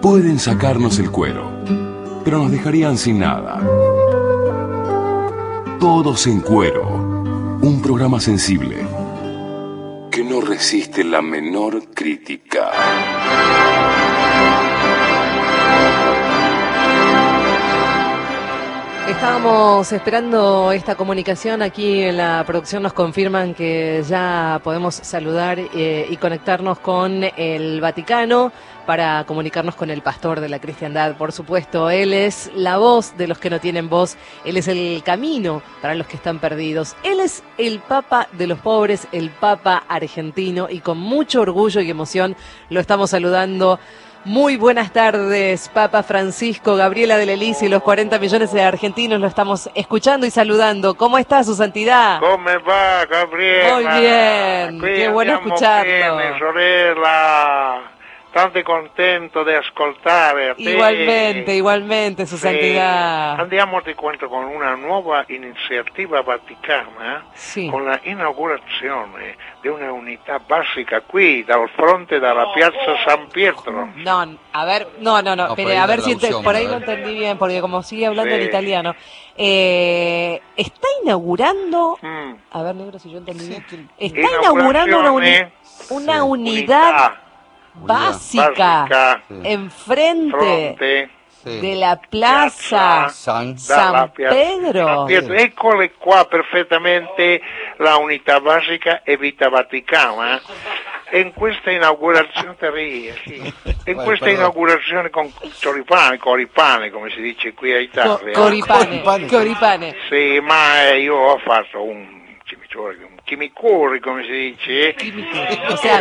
Pueden sacarnos el cuero, pero nos dejarían sin nada. Todos en Cuero, un programa sensible que no resiste la menor crítica. Estábamos esperando esta comunicación. Aquí en la producción nos confirman que ya podemos saludar y conectarnos con el Vaticano para comunicarnos con el pastor de la cristiandad. Por supuesto, él es la voz de los que no tienen voz, él es el camino para los que están perdidos, él es el Papa de los pobres, el Papa argentino, y con mucho orgullo y emoción lo estamos saludando. Muy buenas tardes, Papa Francisco. Gabriela de Lelis y los 40 millones de argentinos lo estamos escuchando y saludando. ¿Cómo está su santidad? ¿Cómo va, Gabriela? Muy bien, Qui qué bueno escucharlo. Bene, sorella. Tanto contento di ascoltarti. Igualmente, su santidad. Andiamo, ti cuento, con una nuova iniziativa vaticana, sì, con la inaugurazione di una unità básica qui, dal fronte della piazza San Pietro. No, a ver, no, espere, a ver si por ahí lo entendí bien, porque como sigue hablando en italiano. Está inaugurando, a ver, negro, si yo entendí bien. Está inaugurando una unidad básica enfrente de la Plaza San Pedro. Eccole qua perfettamente la unità básica e vita vaticana. In questa inaugurazione inaugurazione con coripane, come si dice qui a Italia. Coripane. Sì, ma io ho fatto un chimicurri, come si dice. O sea,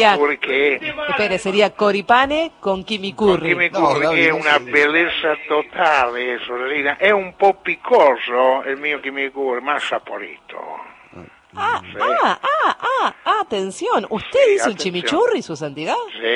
sería coripane con chimicurri. Che è una bellezza totale, sorellina. È un po' piccoso il mio chimicurri, ma saporito. Atención. ¿Usted hizo el chimichurri, su santidad?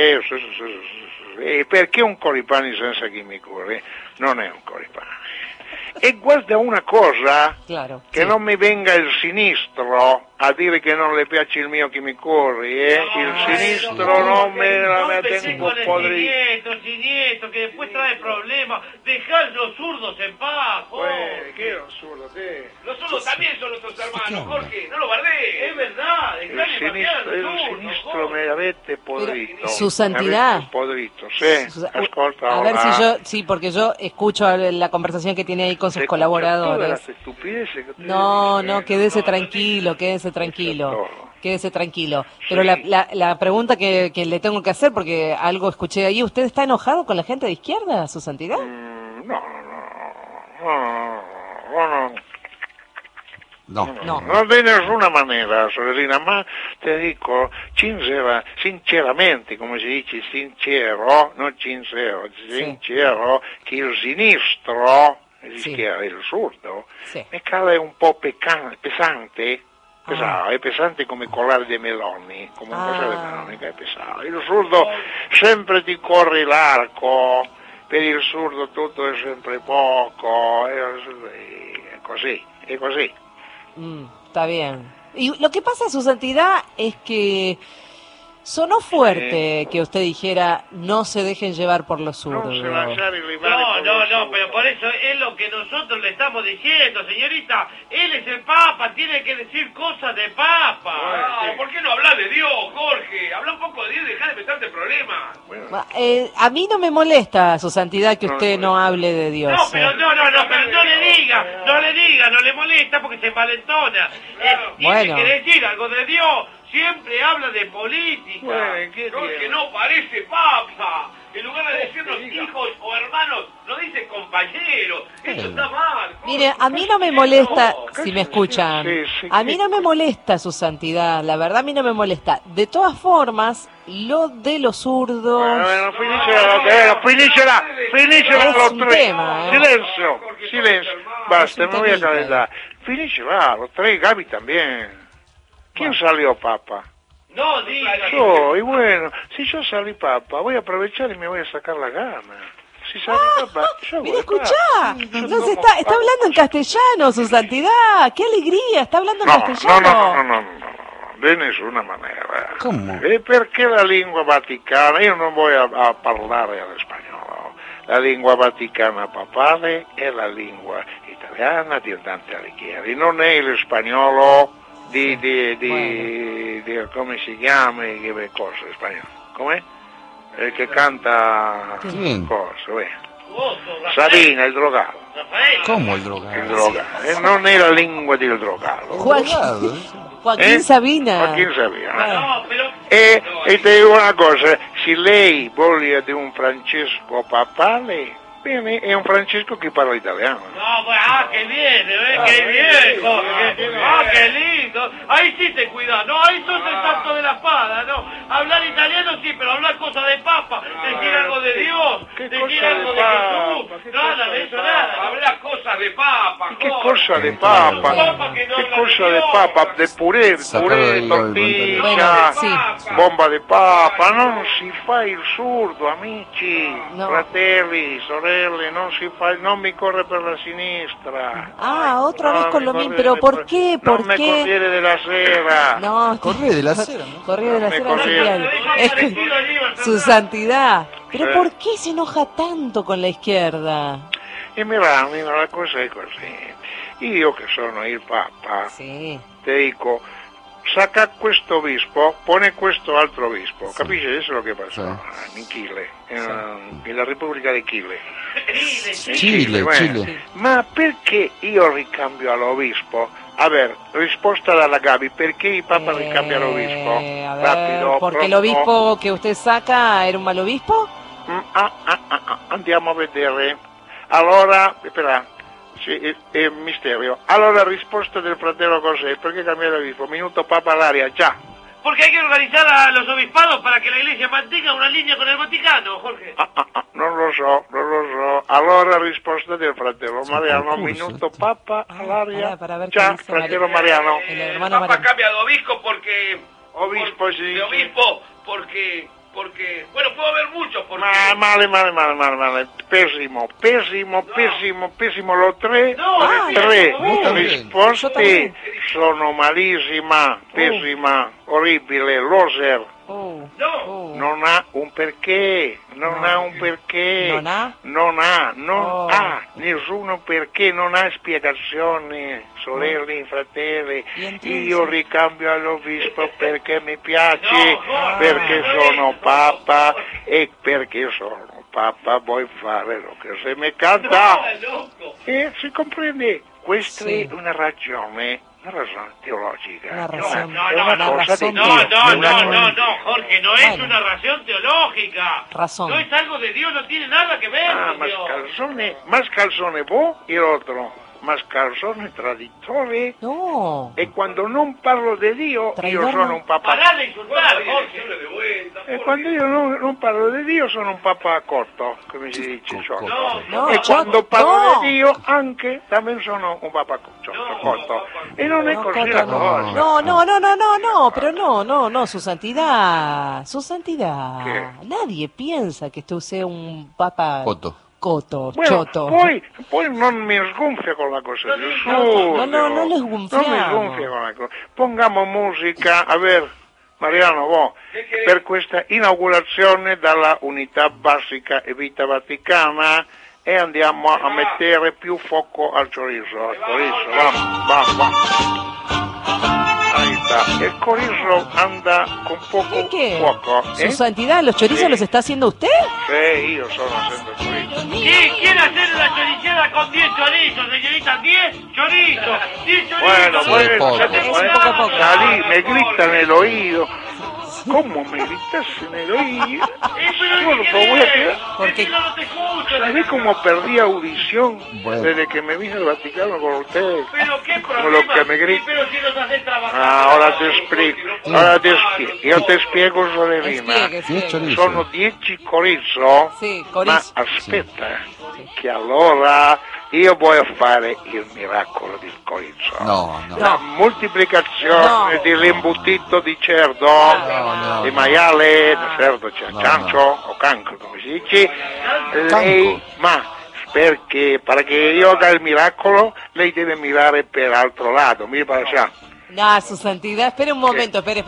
Sì. Perché un coripane senza chimicurri non è un coripane. E guarda una cosa, claro, che non mi venga il sinistro a dire che non le piace il mio chimicurri, il sinistro non me la tengo un po' Sinistro, que después trae problemas. Dejá los zurdos en paz, ¿Qué los zurdos? Los zurdos también son nuestros hermanos, Jorge, no lo bardees. Es verdad, il sinistro me l'avete podrito. Su santidad. Podrito, sì. Ascolta, a ver si porque yo escucho la conversación que tiene ahí con sus colaboradores. No, quédese tranquilo. Pero la pregunta que le tengo que hacer, porque algo escuché ahí, ¿usted está enojado con la gente de izquierda, su santidad? No de nessuna maniera, sorellina, ma ti dico sinceramente, come si dice sincero, non sincero, che il sinistro, il surdo, mi cade un po' pesante. È pesante come collare dei meloni, come un colare dei meloni, che è pesante. Il surdo sempre ti corre l'arco, per il surdo tutto è sempre poco, è così. Está bien. Y lo que pasa, su santidad, es que sonó fuerte que usted dijera no se dejen llevar por los zurdos. No, pero por eso es lo que nosotros le estamos diciendo, señorita. Él es el Papa, tiene que decir cosas de Papa. ¿Por qué no habla de Dios, Jorge? Habla un poco de Dios y dejá de meterte problemas. A mí no me molesta, su santidad, que usted no hable de Dios. Pero no le diga, no le molesta porque se malentona. Tiene que decir algo de Dios. Siempre habla de política. Que no parece Papa. En lugar de decirnos hijos o hermanos, no dice compañeros. Eso está mal. Mire, a mí no me molesta, si me escuchan, a mí no me molesta, su santidad, la verdad a mí no me molesta. De todas formas, lo de los zurdos... Bueno, finiscela los tres. Tema, Silenzio. Basta, me voy a calentar. Finiscela, los tres, Gaby también. ¿Quién salió Papa? No, diga. Yo, y bueno, si yo salí Papa, voy a aprovechar y me voy a sacar la gana. Si salí Papa, yo voy mira, escuchá, entonces está hablando en castellano, su santidad, qué alegría, está hablando en castellano. No, di nessuna maniera. Come? E perché la lingua vaticana? Io non voglio a parlare all'espagnolo. la lingua vaticana papale è la lingua italiana di Dante Alighieri, non è lo spagnolo di come si chiama, che cosa spagnolo? Com'è? Che canta cosa, Sabina, il drogato. ¿Cómo el drogado? Il drogato. Non è la lingua del drogato. Joaquín Sabina. Joaquín Sabina. E ti dico una cosa, se lei voglia di un Francesco papale, bene, è un Francesco che parla italiano. No, pues, que viene, que bien, Jorge. Qué lindo. Ahí sí te cuidas, no, ahí sos el santo de la espada, no. Hablar italiano sí, pero hablar cosas de papa, decir algo de Dios, decir algo de Jesús, nada de eso, nada. Hablar cosas de papa, ¿Qué cosa de papa? ¿Qué cosa de papa? De puré, tortilla, bomba de papa, non si fa il surdo, amici, fratelli, sorelle, non mi corre per la sinistra. Ah, otra vez con lo mismo, pero ¿por qué? ¿Por qué? Corriere della Sera. No, Corriere della Sera, ¿no? Corriere della Sera. Su santidad. Pero ¿por qué se enoja tanto con la izquierda? E mira, la cosa è così. Io che sono il Papa, ti dico, sacca questo obispo, pone questo altro obispo. Capisci adesso lo che passa in Chile, nella Repubblica di Chile. Chile. Ma perché io ricambio all'obispo? A ver, risposta dalla Gabi, perché il Papa ricambia l'obispo? Rapido, ¿porque el obispo que usted saca era un mal obispo? Andiamo a vedere. Allora, espera, è misterio. Allora, risposta del fratello cos'è? Perché cambiare l'obispo? Minuto Papa all'aria, già. Porque hay que organizar a los obispados para que la Iglesia mantenga una línea con el Vaticano, Jorge. Non lo so. Allora, risposta del fratello Mariano, minuto Papa all'aria, già, fratello Mariano. El Papa cambia de obispo porque... Obispo, sí. De obispo porque... Bueno, puedo ver mucho porque... Male. Pessimo. Lo tre risposte sono malissima, pessima, orribile, loser. Non ha un perché, non ha nessuno perché, non ha spiegazione, sorelle, fratelli. Io ricambio all'obispo perché mi piace, perché sono Papa e perché sono Papa vuoi fare lo che se mi canta. E si comprende, questa è una ragione teologica. Una razón. No, Jorge, no es una razón teológica. Razón. No es algo de Dios, no tiene nada que ver con Dios. Más calzone vos y el otro. Más calzone traditore. No. E quando non parlo di Dio, io sono un papa. Pará de insultar, Jorge. E quando io non parlo di Dio, sono un papa corto, come si dice. E quando parlo di Dio, anche también sono un papa corto. E non è così la cosa. No, pero no, su santidad. ¿Qué? Nadie piensa que tú seas un papa coto, bueno, choto. Poi non mi sgonfia con la cosa di No le sgonfiamo. Non mi sgonfia con la cosa. Pongamo musica, a ver, Mariano, vos, per questa inaugurazione dalla unità basica e vita vaticana, e andiamo a mettere più fuoco al chorizo. Vamos. Ahí está. El chorizo anda con poco fuoco. ¿Su santidad, los chorizos los está haciendo usted? Sí, yo solo haciendo chorizo. ¿Quién quiere hacer una choricera con 10 chorizos, señorita? 10 chorizos. 10 chorizos. Bueno, salí, me gritan en el oído. ¿Cómo me gritas en el oído? Porque no te escucho. ¿Sabés cómo perdí audición desde que me vine al Vaticano con ustedes? ¿Pero qué problema? Con lo que me gritan. Pero si nos haces trabajar. Ahora te explico. Io ti spiego, sorellina. Sono 10 chorizo. Sì, ma aspetta, che allora io voglio fare il miracolo del chorizo. No. La moltiplicazione dell'imbutito di cerdo, di maiale, di cerdo, ciancio o cancro, come si dice. Lei, perché io haga il miracolo, lei deve mirare per altro lato, mira para allá. No, su santidad, espere un momento, espere.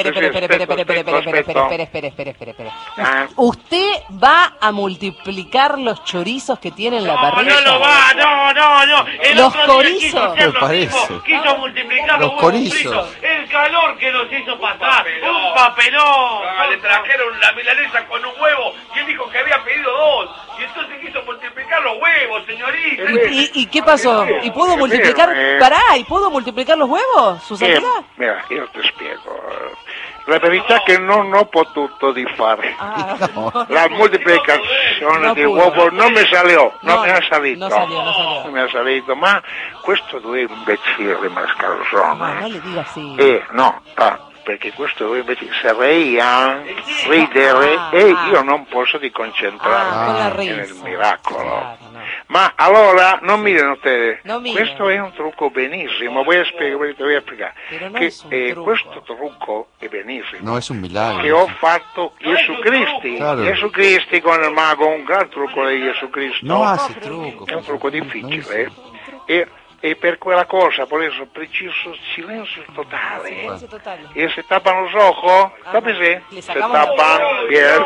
¿Usted va a multiplicar los chorizos que tiene en la parrilla? No lo va, no. Los corizos. ¿Qué parece? Quiso multiplicar Los corizos. El calor que nos hizo pasar, un papelón. Le trajeron la milanesa con un huevo y él dijo que había pedido 2. Y entonces quiso multiplicar los huevos, señorita. ¿Y qué pasó? ¿Y pudo multiplicar? ¿Y pudo multiplicar los huevos, su santidad? Mira, io ti spiego. La verità è che non ho potuto di fare. La moltiplicazione di uovo non mi salió, non mi è salito. Non mi è salito, ma questo due imbecilli mascalzone. Ma non le dica così. Perché questo due imbecilli sarei a ridere e io non posso di concentrarmi nel miracolo. Claro. Ma allora, non miren ustedes, questo è un trucco benissimo, voy a spiegare che questo trucco è benissimo. No es un milagro. Che ho fatto Gesù Cristo. Claro. Gesù Cristo con il mago, un gran trucco di Gesù Cristo. No hace truco. È un trucco difficile. E per quella cosa, por eso, preciso silenzio totale. E se tapan los ojos, tápese. Se tapan, bien,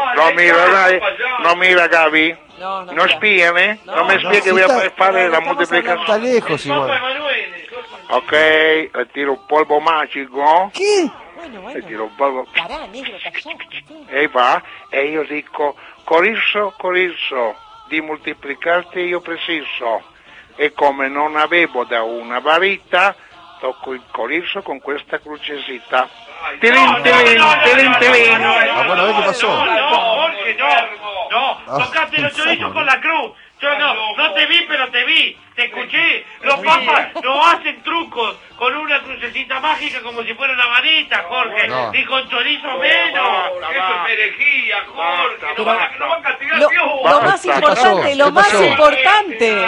no mira Gaby. No spíeme, no me spie che voy a fare la moltiplicazione. Está lejos igual. Ok, le tiro un polvo magico. ¿Qué? Le tiro un polvo. Pará, negro, callate. E va, e io dico, Corizo, di moltiplicarti io preciso. E come non avevo da una varita, tocco il corizo con questa crucecita. Tilín. Ah, bueno, a ver qué pasó. Jorge, no, tocaste los chorizos con la cruz. Yo no te vi, pero te vi, te escuché. Los papas no hacen trucos con una crucecita mágica como si fuera una varita, Jorge. No. Ni con chorizo menos. Eso es herejía, Jorge. No van a castigar a Dios. Lo más importante,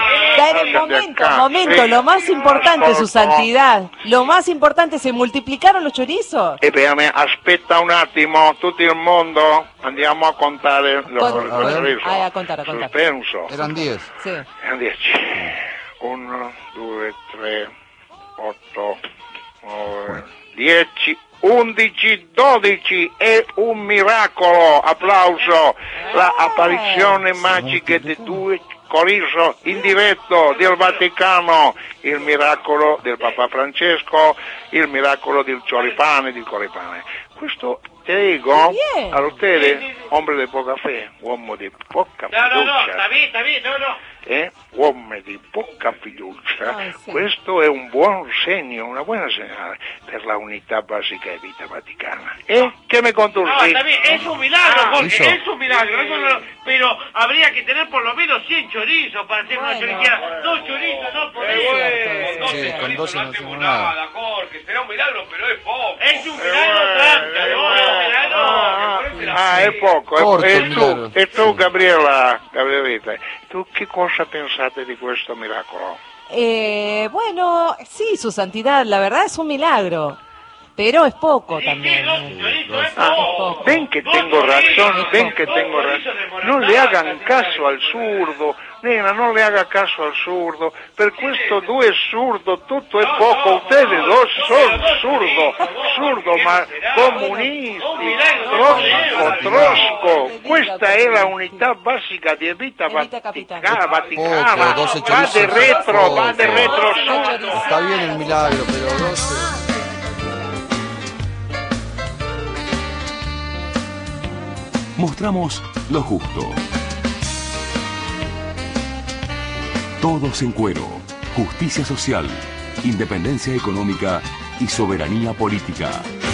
lo más importante, su santidad. Lo más importante, ¿se multiplicaron los chorizos? Aspetta un attimo, tutto il mondo, andiamo a contare los chorizos. A contar. Suspenso. Eran 10. Sí. Erano 10. 1, 2, 3, 8, 9, 10, 11, 12, è un miracolo, applauso, la apparizione magica di due corizo in diretto del Vaticano, il miracolo del Papa Francesco, il miracolo del choripane, Questo te dico a ustedes, hombre de poca fe, uomo di poca fiducia. No, está bien, Uomo di poca fiducia. Questo è un buon segno, una buena señal per la unità básica de vita vaticana. ¿Qué me conduce? No, está bien, es un milagro, Jorge, es un milagro. Pero habría que tener por lo menos 100 chorizos para hacer una choriquera. 2 chorizos no podemos. Sí, con 12 no hacemos nada, Jorge. Será un milagro, pero es poco. Es un milagro, tranca, no es un milagro. È poco. Corto il E milagro. tu, Gabrielita, tu che cosa pensate di questo miracolo? Bueno, sí, su santidad, la verdad es un milagro. Pero es poco también. Ven que tengo razón. No le hagan caso al zurdo. Nena, non le haga caso al zurdo. Per questo due zurdo tutto è poco. Ustedes dos son zurdo, ma comunisti. Trosco. Questa è la unità basica di vita vaticana. Va de retro, zurdo. Está bien el milagro, pero 12... Mostramos lo justo. Todos en cuero. Justicia social, independencia económica y soberanía política.